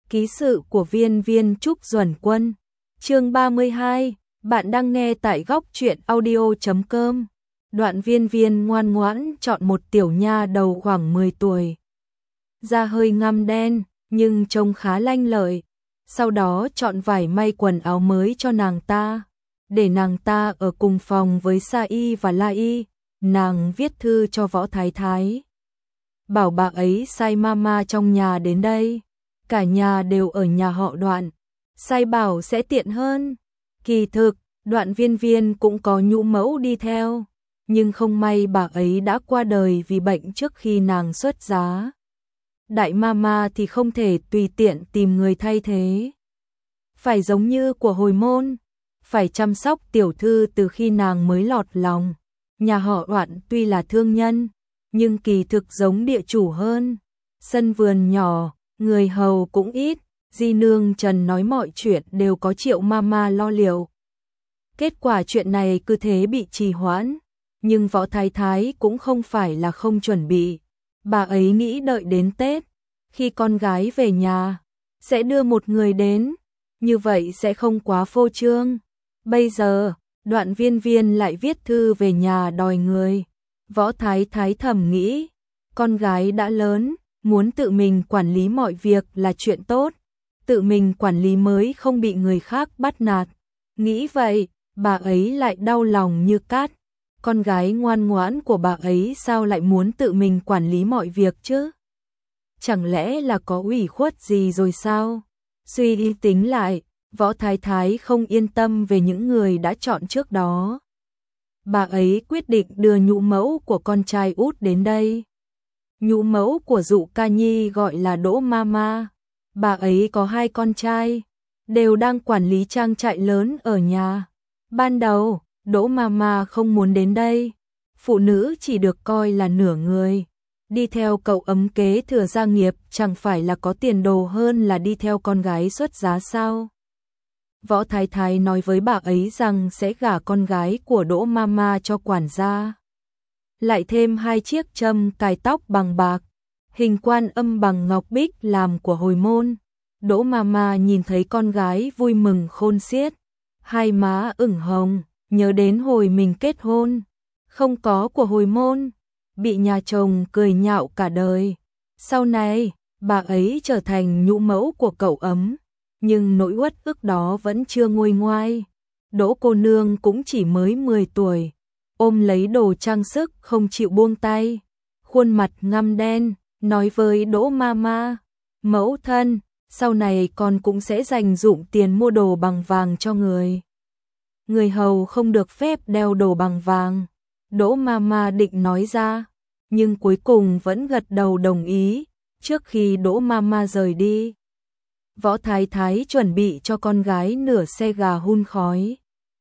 Ký sự của Viên Viên Trúc Duẩn Quân. Chương 32, bạn đang nghe tại góc truyện audio.com. Đoạn Viên Viên ngoan ngoãn chọn một tiểu nha đầu khoảng 10 tuổi. Da hơi ngăm đen, nhưng trông khá lanh lợi. Sau đó chọn vải may quần áo mới cho nàng ta, để nàng ta ở cùng phòng với Sa Y và La Y. Nàng viết thư cho Võ Thái Thái, bảo bà ấy sai mama trong nhà đến đây. Cả nhà đều ở nhà họ Đoạn, sai bảo sẽ tiện hơn. Kỳ thực, Đoạn Viên Viên cũng có nhũ mẫu đi theo, nhưng không may bà ấy đã qua đời vì bệnh trước khi nàng xuất giá. Đại mama thì không thể tùy tiện tìm người thay thế. Phải giống như của hồi môn, phải chăm sóc tiểu thư từ khi nàng mới lọt lòng. Nhà họ Đoạn tuy là thương nhân, nhưng kỳ thực giống địa chủ hơn. Sân vườn nhỏ, người hầu cũng ít, Di nương Trần nói mọi chuyện đều có Triệu mama lo liệu. Kết quả chuyện này cứ thế bị trì hoãn, nhưng Võ Thái Thái cũng không phải là không chuẩn bị. Bà ấy nghĩ đợi đến Tết, khi con gái về nhà, sẽ đưa một người đến, như vậy sẽ không quá phô trương. Bây giờ, Đoạn Viên Viên lại viết thư về nhà đòi người. Võ Thái Thái thầm nghĩ, con gái đã lớn, muốn tự mình quản lý mọi việc là chuyện tốt, tự mình quản lý mới không bị người khác bắt nạt. Nghĩ vậy, bà ấy lại đau lòng như cát. Con gái ngoan ngoãn của bà ấy sao lại muốn tự mình quản lý mọi việc chứ? Chẳng lẽ là có ủy khuất gì rồi sao? Suy đi tính lại, Võ Thái Thái không yên tâm về những người đã chọn trước đó. Bà ấy quyết định đưa nhũ mẫu của con trai út đến đây. Nhũ mẫu của Dụ Ca Nhi gọi là Đỗ Mama. Bà ấy có 2 con trai, đều đang quản lý trang trại lớn ở nhà. Ban đầu, Đỗ Mama không muốn đến đây. Phụ nữ chỉ được coi là nửa người. Đi theo cậu ấm kế thừa gia nghiệp chẳng phải là có tiền đồ hơn là đi theo con gái xuất giá sao? Võ Thái Thái nói với bà ấy rằng sẽ gả con gái của Đỗ Mama cho quản gia. Lại thêm 2 chiếc châm cài tóc bằng bạc, hình Quan Âm bằng ngọc bích làm của hồi môn. Đỗ Mama nhìn thấy con gái vui mừng khôn xiết, 2 má ửng hồng, nhớ đến hồi mình kết hôn, không có của hồi môn, bị nhà chồng cười nhạo cả đời. Sau này, bà ấy trở thành nhũ mẫu của cậu ấm, nhưng nỗi uất ức đó vẫn chưa nguôi ngoai. Đỗ cô nương cũng chỉ mới 10 tuổi, ôm lấy đồ trang sức không chịu buông tay, khuôn mặt ngăm đen, nói với Đỗ Mama, mẫu thân, sau này con cũng sẽ dành dụm tiền mua đồ bằng vàng cho người. Người hầu không được phép đeo đồ bằng vàng. Đỗ Mama định nói ra, nhưng cuối cùng vẫn gật đầu đồng ý. Trước khi Đỗ Mama rời đi, Võ Thái Thái chuẩn bị cho con gái nửa xe gà hun khói,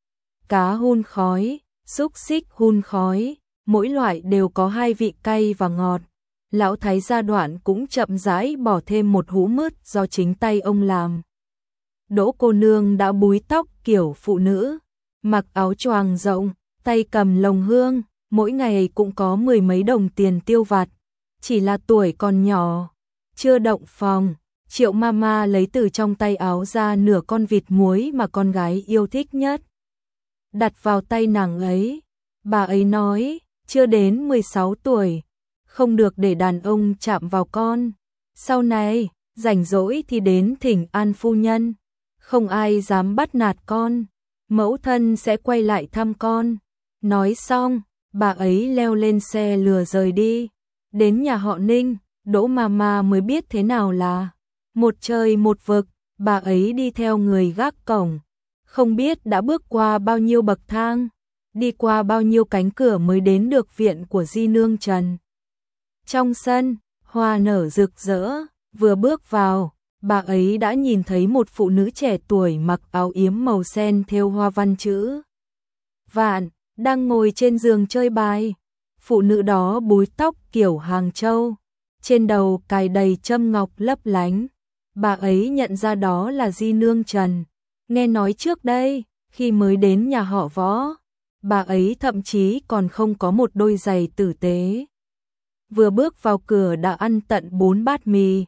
cá hun khói, xúc xích hun khói, mỗi loại đều có 2 vị cay và ngọt. Lão Thái gia Đoạn cũng chậm rãi bỏ thêm một hũ mứt do chính tay ông làm. Đỗ cô nương đã búi tóc kiểu phụ nữ, mặc áo choàng rộng, tay cầm lồng hương, mỗi ngày cũng có 10 mấy đồng tiền tiêu vặt. Chỉ là tuổi còn nhỏ, chưa động phòng, Triệu Mama lấy từ trong tay áo ra nửa con vịt muối mà con gái yêu thích nhất, đặt vào tay nàng ấy. Bà ấy nói, chưa đến 16 tuổi, không được để đàn ông chạm vào con. Sau này, rảnh rỗi thì đến thỉnh an phu nhân, không ai dám bắt nạt con, mẫu thân sẽ quay lại thăm con. Nói xong, bà ấy leo lên xe lừa rời đi. Đến nhà họ Ninh, Đỗ Mama mới biết thế nào là một trời một vực. Bà ấy đi theo người gác cổng, không biết đã bước qua bao nhiêu bậc thang, đi qua bao nhiêu cánh cửa mới đến được viện của Di nương Trần. Trong sân, hoa nở rực rỡ, vừa bước vào, bà ấy đã nhìn thấy một phụ nữ trẻ tuổi mặc áo yếm màu sen thêu hoa văn chữ vạn, đang ngồi trên giường chơi bài. Phụ nữ đó búi tóc kiểu Hàng Châu, trên đầu cài đầy châm ngọc lấp lánh. Bà ấy nhận ra đó là Di nương Trần. Nghe nói trước đây, khi mới đến nhà họ Võ, bà ấy thậm chí còn không có một đôi giày tử tế. Vừa bước vào cửa đã ăn tận 4 bát mì.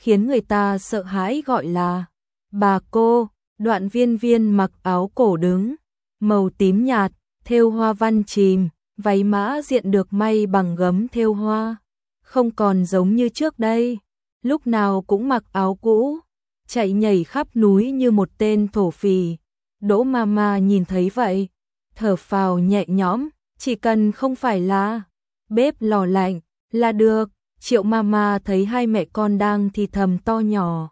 khiến người ta sợ hãi gọi là bà cô. Đoạn Viên Viên mặc áo cổ đứng, màu tím nhạt, thêu hoa văn chìm, váy mã diện được may bằng gấm thêu hoa, không còn giống như trước đây, lúc nào cũng mặc áo cũ, chạy nhảy khắp núi như một tên thổ phỉ. Đỗ Mama nhìn thấy vậy, thở phào nhẹ nhõm, chỉ cần không phải là bếp lò lạnh là được. Triệu Mama thấy hai mẹ con đang thì thầm to nhỏ,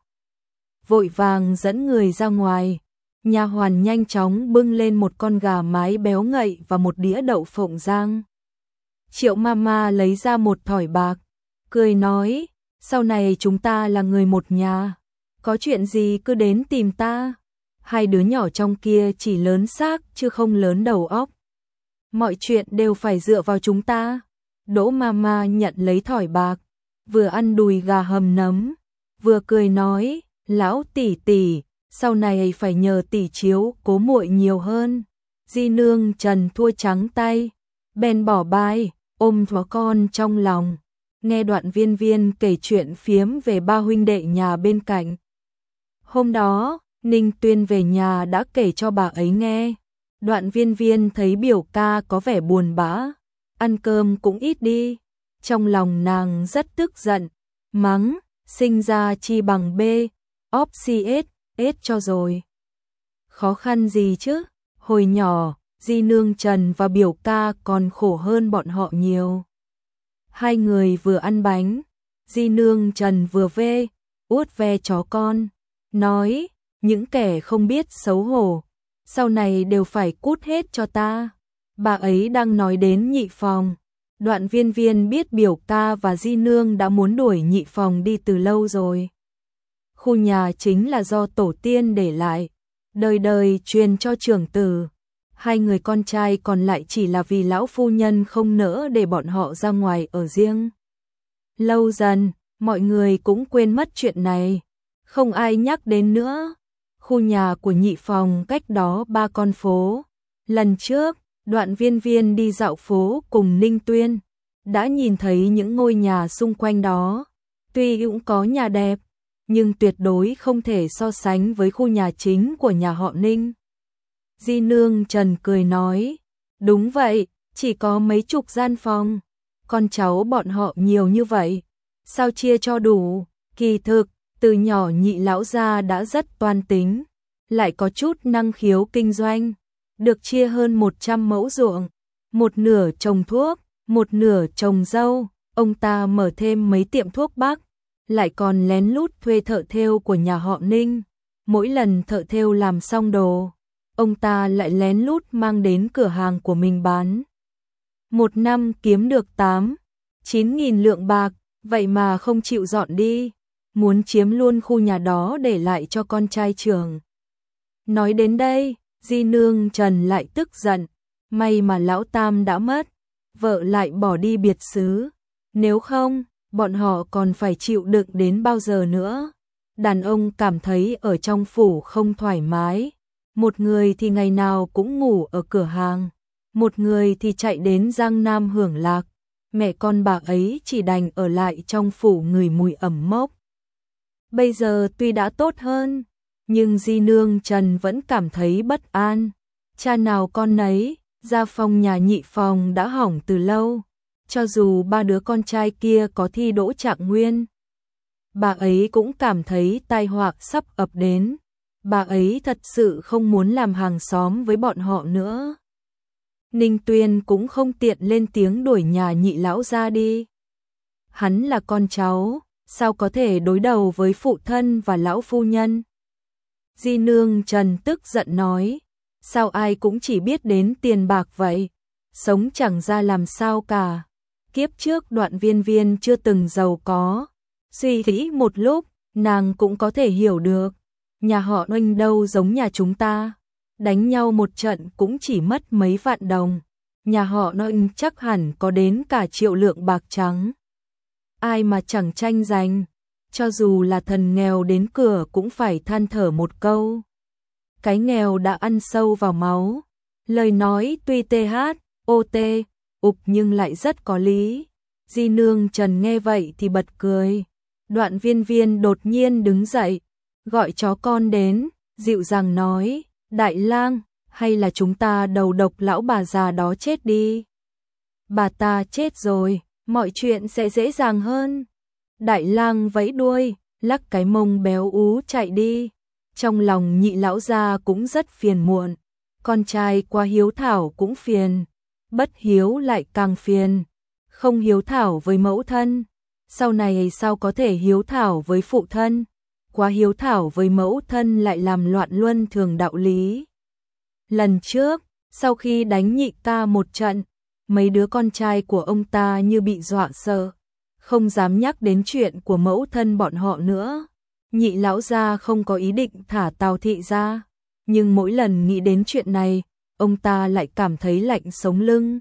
vội vàng dẫn người ra ngoài. Nha hoàn nhanh chóng bưng lên một con gà mái béo ngậy và một đĩa đậu phộng rang. Triệu Mama lấy ra một thỏi bạc, cười nói, sau này chúng ta là người một nhà, có chuyện gì cứ đến tìm ta. Hai đứa nhỏ trong kia chỉ lớn xác chứ không lớn đầu óc. Mọi chuyện đều phải dựa vào chúng ta. Đỗ Mama nhận lấy thỏi bạc, vừa ăn đùi gà hầm nấm, vừa cười nói, lão tỷ tỷ, sau này phải nhờ tỷ chiếu cố muội nhiều hơn. Di nương Trần thua trắng tay, bèn bỏ bài, ôm thó con trong lòng. Nghe Đoạn Viên Viên kể chuyện phiếm về ba huynh đệ nhà bên cạnh. Hôm đó, Ninh Tuyên về nhà đã kể cho bà ấy nghe. Đoạn Viên Viên thấy biểu ca có vẻ buồn bã, ăn cơm cũng ít đi. Trong lòng nàng rất tức giận, mắng, sinh ra chi bằng B, óp si S cho rồi. Khó khăn gì chứ, hồi nhỏ, Di nương Trần và biểu ca còn khổ hơn bọn họ nhiều. Hai người vừa ăn bánh, Di nương Trần vừa uốt ve chó con, nói, những kẻ không biết xấu hổ, sau này đều phải cút hết cho ta. Bà ấy đang nói đến Nhị Phòng. Đoạn Viên Viên biết biểu ca và Di nương đã muốn đuổi Nhị Phòng đi từ lâu rồi. Khu nhà chính là do tổ tiên để lại, đời đời truyền cho trưởng tử. Hai người con trai còn lại chỉ là vì lão phu nhân không nỡ để bọn họ ra ngoài ở riêng. Lâu dần, mọi người cũng quên mất chuyện này, không ai nhắc đến nữa. Khu nhà của Nhị Phòng cách đó 3 con phố. Lần trước, Đoạn Viên Viên đi dạo phố cùng Ninh Tuyên, đã nhìn thấy những ngôi nhà xung quanh đó. Tuy cũng có nhà đẹp, nhưng tuyệt đối không thể so sánh với khu nhà chính của nhà họ Ninh. Di nương Trần cười nói, đúng vậy, chỉ có mấy chục gian phòng, con cháu bọn họ nhiều như vậy, sao chia cho đủ. Kỳ thực, từ nhỏ Nhị lão gia đã rất toan tính, lại có chút năng khiếu kinh doanh, được chia hơn 100 mẫu ruộng, một nửa trồng thuốc, một nửa trồng dâu. Ông ta mở thêm mấy tiệm thuốc bắc, lại còn lén lút thuê thợ thêu của nhà họ Ninh. Mỗi lần thợ thêu làm xong đồ, ông ta lại lén lút mang đến cửa hàng của mình bán. Một năm kiếm được 8-9 nghìn lượng bạc, vậy mà không chịu dọn đi, muốn chiếm luôn khu nhà đó để lại cho con trai trưởng. Nói đến đây, Di nương Trần lại tức giận, may mà lão Tam đã mất, vợ lại bỏ đi biệt xứ, nếu không, bọn họ còn phải chịu đựng đến bao giờ nữa. Đàn ông cảm thấy ở trong phủ không thoải mái, một người thì ngày nào cũng ngủ ở cửa hàng, một người thì chạy đến Giang Nam hưởng lạc, mẹ con bà ấy chỉ đành ở lại trong phủ ngửi mùi ẩm mốc. Bây giờ tuy đã tốt hơn, nhưng Di nương Trần vẫn cảm thấy bất an. Cha nào con nấy, gia phong nhà Nhị Phòng đã hỏng từ lâu, cho dù 3 đứa con trai kia có thi đỗ trạng nguyên. Bà ấy cũng cảm thấy tai họa sắp ập đến, bà ấy thật sự không muốn làm hàng xóm với bọn họ nữa. Ninh Tuyên cũng không tiện lên tiếng đuổi nhà Nhị lão ra đi. Hắn là con cháu, sao có thể đối đầu với phụ thân và lão phu nhân. Di nương Trần tức giận nói, sao ai cũng chỉ biết đến tiền bạc vậy, sống chẳng ra làm sao cả. Kiếp trước Đoạn Viên Viên chưa từng giàu có, suy nghĩ một lúc, nàng cũng có thể hiểu được, nhà họ Oanh đâu giống nhà chúng ta, đánh nhau một trận cũng chỉ mất mấy vạn đồng, nhà họ Oanh chắc hẳn có đến cả triệu lượng bạc trắng. Ai mà chẳng tranh giành, cho dù là thần nghèo đến cửa cũng phải than thở một câu. Cái nghèo đã ăn sâu vào máu, lời nói tuy THOT, ục nhưng lại rất có lý. Di nương Trần nghe vậy thì bật cười. Đoạn Viên Viên đột nhiên đứng dậy, gọi chó con đến, dịu dàng nói, Đại lang, hay là chúng ta đầu độc lão bà già đó chết đi. Bà ta chết rồi, mọi chuyện sẽ dễ dàng hơn. Đại lang vẫy đuôi, lắc cái mông béo ú chạy đi. Trong lòng Nhị lão gia cũng rất phiền muộn, con trai quá hiếu thảo cũng phiền, bất hiếu lại càng phiền, không hiếu thảo với mẫu thân, sau này sao có thể hiếu thảo với phụ thân, quá hiếu thảo với mẫu thân lại làm loạn luân thường đạo lý. Lần trước, sau khi đánh Nhị ca một trận, mấy đứa con trai của ông ta như bị dọa sợ, không dám nhắc đến chuyện của mẫu thân bọn họ nữa. Nhị lão gia không có ý định thả Tào thị ra, nhưng mỗi lần nghĩ đến chuyện này, ông ta lại cảm thấy lạnh sống lưng.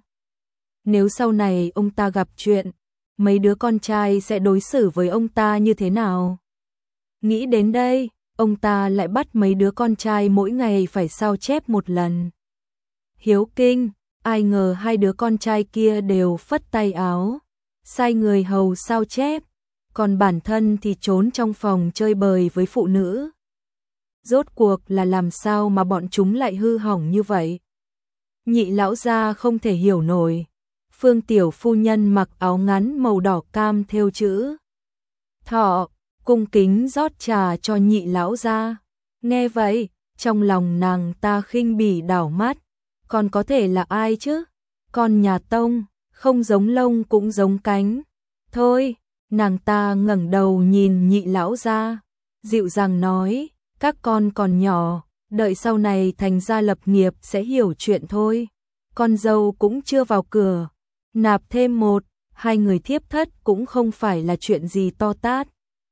Nếu sau này ông ta gặp chuyện, mấy đứa con trai sẽ đối xử với ông ta như thế nào? Nghĩ đến đây, ông ta lại bắt mấy đứa con trai mỗi ngày phải sao chép một lần. Hiếu kinh, ai ngờ hai đứa con trai kia đều phất tay áo, sai người hầu sao chép, còn bản thân thì trốn trong phòng chơi bời với phụ nữ. Rốt cuộc là làm sao mà bọn chúng lại hư hỏng như vậy? Nhị lão gia không thể hiểu nổi. Phương tiểu phu nhân mặc áo ngắn màu đỏ cam thêu chữ Thọ, cung kính rót trà cho nhị lão gia. Nghe vậy, trong lòng nàng ta khinh bỉ đảo mắt, còn có thể là ai chứ? Con nhà Tông, không giống lông cũng giống cánh. Thôi, nàng ta ngẩng đầu nhìn nhị lão gia, dịu dàng nói, các con còn nhỏ, đợi sau này thành gia lập nghiệp sẽ hiểu chuyện thôi. Con dâu cũng chưa vào cửa, nạp thêm một, hai người thiếp thất cũng không phải là chuyện gì to tát.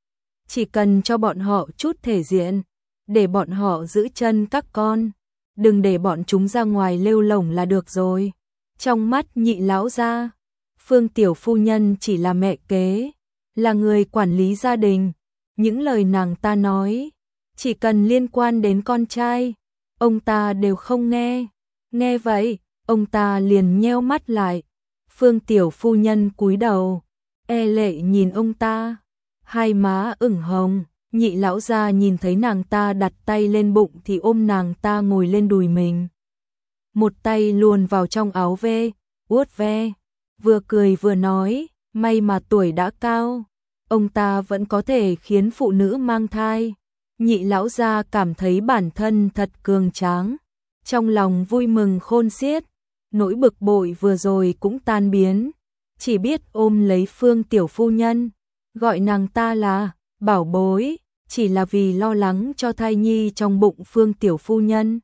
Chỉ cần cho bọn họ chút thể diện, để bọn họ giữ chân các con, đừng để bọn chúng ra ngoài lêu lổng là được rồi. Trong mắt nhị lão gia, Phương tiểu phu nhân chỉ là mẹ kế, là người quản lý gia đình. Những lời nàng ta nói, chỉ cần liên quan đến con trai, ông ta đều không nghe. Nghe vậy, ông ta liền nheo mắt lại. Phương tiểu phu nhân cúi đầu, e lệ nhìn ông ta, hai má ửng hồng. Nhị lão gia nhìn thấy nàng ta đặt tay lên bụng thì ôm nàng ta ngồi lên đùi mình. Một tay luồn vào trong áo ve, uốt ve, vừa cười vừa nói, may mà tuổi đã cao, ông ta vẫn có thể khiến phụ nữ mang thai. Nhị lão gia cảm thấy bản thân thật cường tráng, trong lòng vui mừng khôn xiết, nỗi bực bội vừa rồi cũng tan biến, chỉ biết ôm lấy Phương tiểu phu nhân, gọi nàng ta là bảo bối, chỉ là vì lo lắng cho thai nhi trong bụng Phương tiểu phu nhân.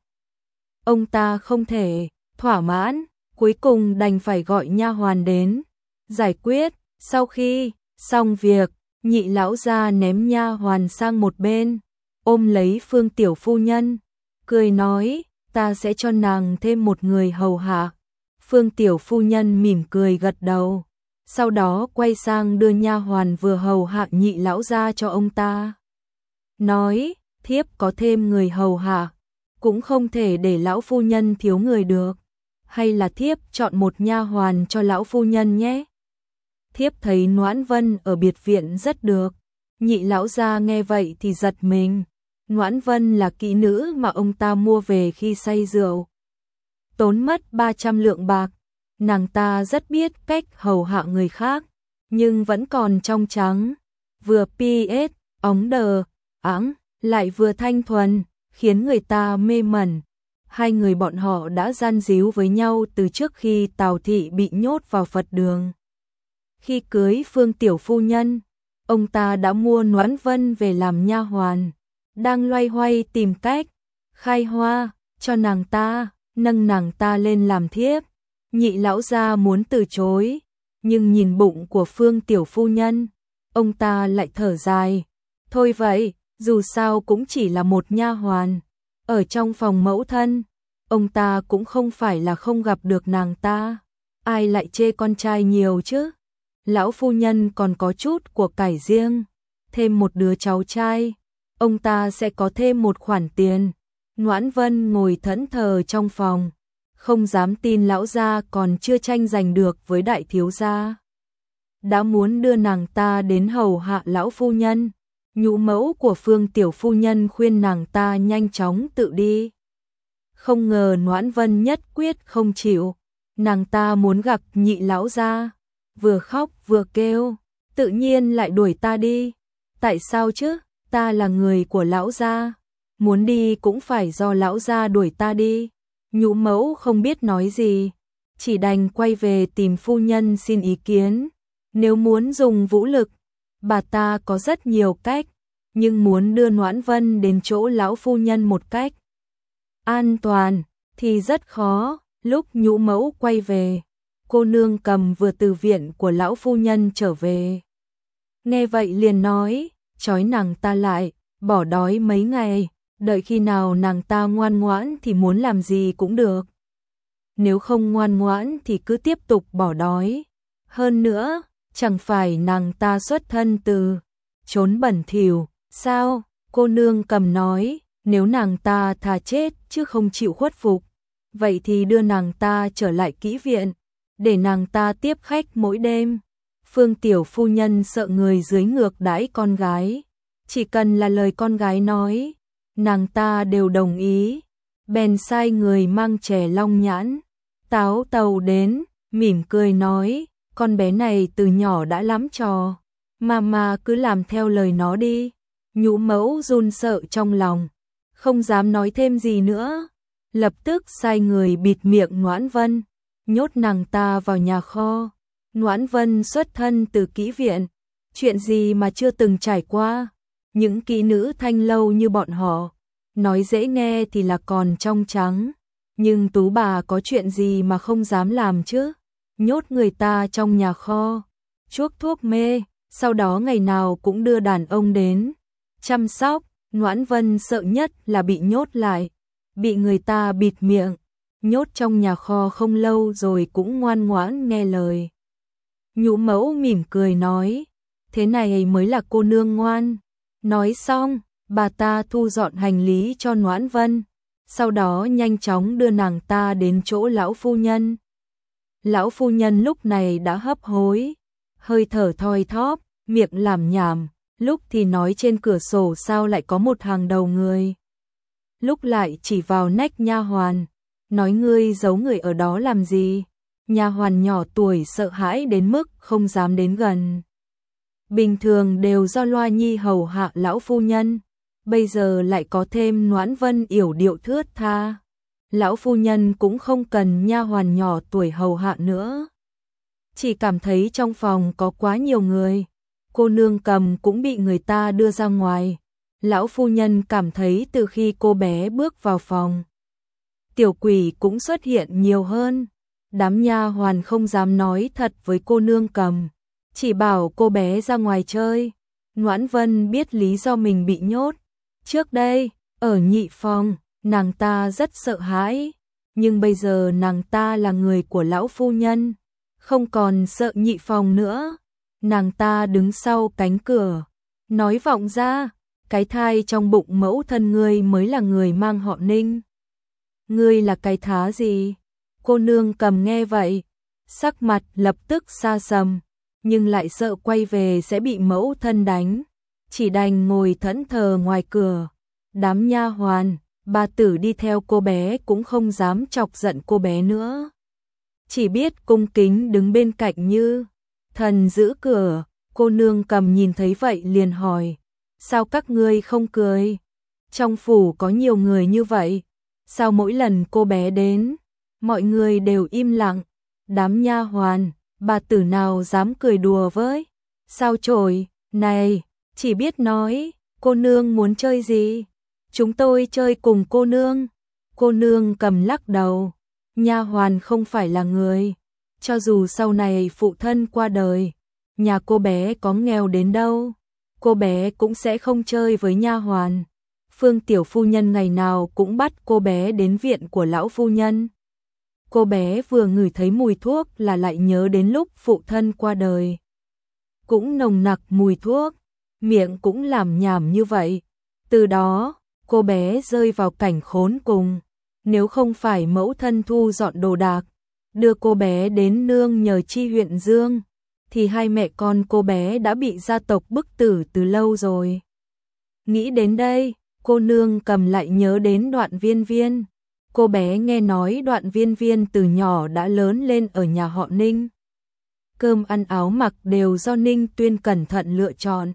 Ông ta không thể thỏa mãn, cuối cùng đành phải gọi nha hoàn đến giải quyết. Sau khi xong việc, nhị lão gia ném nha hoàn sang một bên, ôm lấy Phương tiểu phu nhân, cười nói, ta sẽ cho nàng thêm một người hầu hạ. Phương tiểu phu nhân mỉm cười gật đầu, sau đó quay sang đưa nha hoàn vừa hầu hạ nhị lão gia cho ông ta. Nói, thiếp có thêm người hầu hạ, cũng không thể để lão phu nhân thiếu người được. Hay là thiếp chọn một nha hoàn cho lão phu nhân nhé. Thiếp thấy Noãn Vân ở biệt viện rất được. Nhị lão gia nghe vậy thì giật mình. Noãn Vân là kỹ nữ mà ông ta mua về khi say rượu, tốn mất 300 lượng bạc. Nàng ta rất biết cách hầu hạ người khác, nhưng vẫn còn trong trắng, vừa PS, óng đờ, ẵng, lại vừa thanh thuần, khiến người ta mê mẩn. Hai người bọn họ đã gian díu với nhau từ trước khi Tào thị bị nhốt vào Phật đường. Khi cưới Phương tiểu phu nhân, ông ta đã mua Noãn Vân về làm nha hoàn, đang loay hoay tìm cách khai hoa cho nàng ta, nâng nàng ta lên làm thiếp. Nhị lão gia muốn từ chối, nhưng nhìn bụng của Phương tiểu phu nhân, ông ta lại thở dài. Thôi vậy, dù sao cũng chỉ là một nha hoàn, ở trong phòng mẫu thân, ông ta cũng không phải là không gặp được nàng ta. Ai lại chê con trai nhiều chứ? Lão phu nhân còn có chút của cải riêng, thêm một đứa cháu trai, ông ta sẽ có thêm một khoản tiền. Noãn Vân ngồi thẫn thờ trong phòng, không dám tin lão gia còn chưa tranh giành được với đại thiếu gia. đã muốn đưa nàng ta đến hầu hạ lão phu nhân. Nhũ mẫu của Phương tiểu phu nhân khuyên nàng ta nhanh chóng tự đi. Không ngờ Noãn Vân nhất quyết không chịu, nàng ta muốn gặp nhị lão gia, vừa khóc vừa kêu, tự nhiên lại đuổi ta đi. Tại sao chứ, ta là người của lão gia, muốn đi cũng phải do lão gia đuổi ta đi. Nhũ mẫu không biết nói gì, chỉ đành quay về tìm phu nhân xin ý kiến. Nếu muốn dùng vũ lực, bà ta có rất nhiều cách, nhưng muốn đưa Noãn Vân đến chỗ lão phu nhân một cách an toàn thì rất khó. Lúc nhũ mẫu quay về, cô nương Cầm vừa từ viện của lão phu nhân trở về. Nghe vậy liền nói, trói nàng ta lại, bỏ đói mấy ngày, đợi khi nào nàng ta ngoan ngoãn thì muốn làm gì cũng được. Nếu không ngoan ngoãn thì cứ tiếp tục bỏ đói. Hơn nữa, chẳng phải nàng ta xuất thân từ chốn bẩn thỉu, sao? Cô nương Cầm nói, nếu nàng ta thà chết chứ không chịu khuất phục, vậy thì đưa nàng ta trở lại kỹ viện, để nàng ta tiếp khách mỗi đêm. Phương tiểu phu nhân sợ người dưới ngược đãi con gái, chỉ cần là lời con gái nói, nàng ta đều đồng ý. Bèn sai người mang chè long nhãn, táo tàu đến, mỉm cười nói, con bé này từ nhỏ đã lắm trò, mà cứ làm theo lời nó đi. Nhũ mẫu run sợ trong lòng, không dám nói thêm gì nữa, lập tức sai người bịt miệng Noãn Vân, nhốt nàng ta vào nhà kho. Noãn Vân xuất thân từ kỹ viện, chuyện gì mà chưa từng trải qua. Những kỹ nữ thanh lâu như bọn họ, nói dễ nghe thì là còn trong trắng, nhưng tú bà có chuyện gì mà không dám làm chứ. Nhốt người ta trong nhà kho, chuốc thuốc mê, sau đó ngày nào cũng đưa đàn ông đến chăm sóc. Noãn Vân sợ nhất là bị nhốt lại, bị người ta bịt miệng, nhốt trong nhà kho không lâu rồi cũng ngoan ngoãn nghe lời. Nhũ mẫu mỉm cười nói, thế này mới là cô nương ngoan. Nói xong, bà ta thu dọn hành lý cho Noãn Vân, sau đó nhanh chóng đưa nàng ta đến chỗ lão phu nhân. Lão phu nhân lúc này đã hấp hối, hơi thở thoi thóp, miệng làm nhảm, lúc thì nói trên cửa sổ sao lại có một hàng đầu người, lúc lại chỉ vào nách nha hoàn, nói ngươi giấu người ở đó làm gì. Nha hoàn nhỏ tuổi sợ hãi đến mức không dám đến gần. Bình thường đều do Loa Nhi hầu hạ lão phu nhân, bây giờ lại có thêm Noãn Vân yểu điệu thướt tha, lão phu nhân cũng không cần nha hoàn nhỏ tuổi hầu hạ nữa. Chỉ cảm thấy trong phòng có quá nhiều người, cô nương Cầm cũng bị người ta đưa ra ngoài. Lão phu nhân cảm thấy từ khi cô bé bước vào phòng, tiểu quỷ cũng xuất hiện nhiều hơn. Đám nha hoàn không dám nói thật với cô nương Cầm, chỉ bảo cô bé ra ngoài chơi. Noãn Vân biết lý do mình bị nhốt. Trước đây, ở nhị phòng, nàng ta rất sợ hãi, nhưng bây giờ nàng ta là người của lão phu nhân, không còn sợ nhị phòng nữa. Nàng ta đứng sau cánh cửa, nói vọng ra, cái thai trong bụng mẫu thân ngươi mới là người mang họ Ninh. Ngươi là cái thá gì? Cô nương Cầm nghe vậy, sắc mặt lập tức xa sầm, nhưng lại sợ quay về sẽ bị mẫu thân đánh, chỉ đành ngồi thẫn thờ ngoài cửa. Đám nha hoàn, bà tử đi theo cô bé cũng không dám chọc giận cô bé nữa, chỉ biết cung kính đứng bên cạnh như thần giữ cửa. Cô nương Cầm nhìn thấy vậy liền hỏi, sao các ngươi không cười? Trong phủ có nhiều người như vậy, sao mỗi lần cô bé đến, mọi người đều im lặng? Đám nha hoàn, bà tử nào dám cười đùa với sao chổi này, chỉ biết nói, cô nương muốn chơi gì? Chúng tôi chơi cùng cô nương. Cô nương Cầm lắc đầu, nha hoàn không phải là người, cho dù sau này phụ thân qua đời, nhà cô bé có nghèo đến đâu, cô bé cũng sẽ không chơi với nha hoàn. Phương tiểu phu nhân ngày nào cũng bắt cô bé đến viện của lão phu nhân. Cô bé vừa ngửi thấy mùi thuốc là lại nhớ đến lúc phụ thân qua đời, cũng nồng nặc mùi thuốc, miệng cũng làm nhảm như vậy. Từ đó, cô bé rơi vào cảnh khốn cùng. Nếu không phải mẫu thân thu dọn đồ đạc, đưa cô bé đến nương nhờ chi huyện Dương, thì hai mẹ con cô bé đã bị gia tộc bức tử từ lâu rồi. Nghĩ đến đây, cô nương cầm lại nhớ đến Đoạn Viên Viên. Cô bé nghe nói Đoạn Viên Viên từ nhỏ đã lớn lên ở nhà họ Ninh. Cơm ăn áo mặc đều do Ninh Tuyên cẩn thận lựa chọn.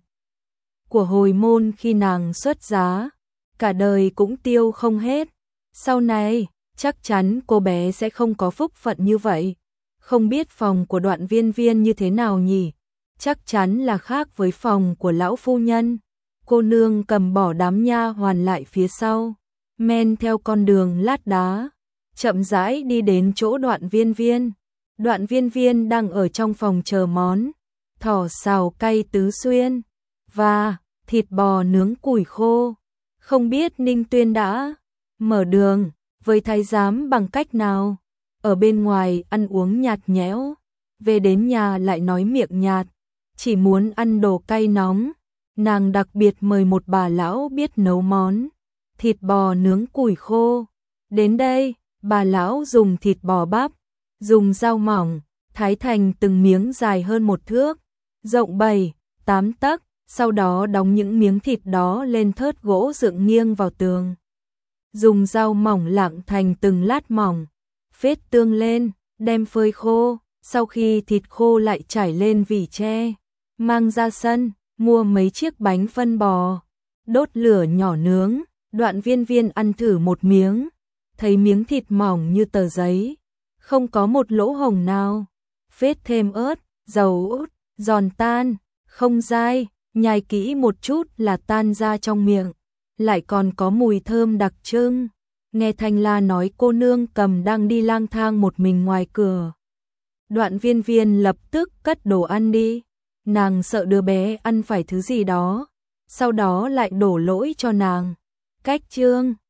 Của hồi môn khi nàng xuất giá, cả đời cũng tiêu không hết. Sau này, chắc chắn cô bé sẽ không có phúc phận như vậy. Không biết phòng của Đoạn Viên Viên như thế nào nhỉ? Chắc chắn là khác với phòng của lão phu nhân. Cô nương cầm bỏ đám nha hoàn lại phía sau, men theo con đường lát đá, chậm rãi đi đến chỗ Đoạn Viên Viên. Đoạn Viên Viên đang ở trong phòng chờ món thỏ xào cay tứ xuyên và thịt bò nướng củi khô. Không biết Ninh Tuyên đã mở đường với thái giám bằng cách nào. Ở bên ngoài ăn uống nhạt nhẽo, về đến nhà lại nói miệng nhạt, chỉ muốn ăn đồ cay nóng. Nàng đặc biệt mời một bà lão biết nấu món thịt bò nướng củi khô. Đến đây, bà lão dùng thịt bò bắp, dùng dao mỏng, thái thành từng miếng dài hơn 1 thước, rộng 7-8 tấc, sau đó đóng những miếng thịt đó lên thớt gỗ dựng nghiêng vào tường. Dùng dao mỏng lạng thành từng lát mỏng, phết tương lên, đem phơi khô, sau khi thịt khô lại trải lên vỉ tre, mang ra sân, mua mấy chiếc bánh phân bò, đốt lửa nhỏ nướng. Đoạn Viên Viên ăn thử một miếng, thấy miếng thịt mỏng như tờ giấy, không có một lỗ hổng nào, phết thêm ớt, dầu ớt, giòn tan, không dai, nhai kỹ một chút là tan ra trong miệng, lại còn có mùi thơm đặc trưng. Nghe Thanh La nói cô nương cầm đang đi lang thang một mình ngoài cửa. Đoạn Viên Viên lập tức cất đồ ăn đi, nàng sợ đứa bé ăn phải thứ gì đó, sau đó lại đổ lỗi cho nàng. Cách chương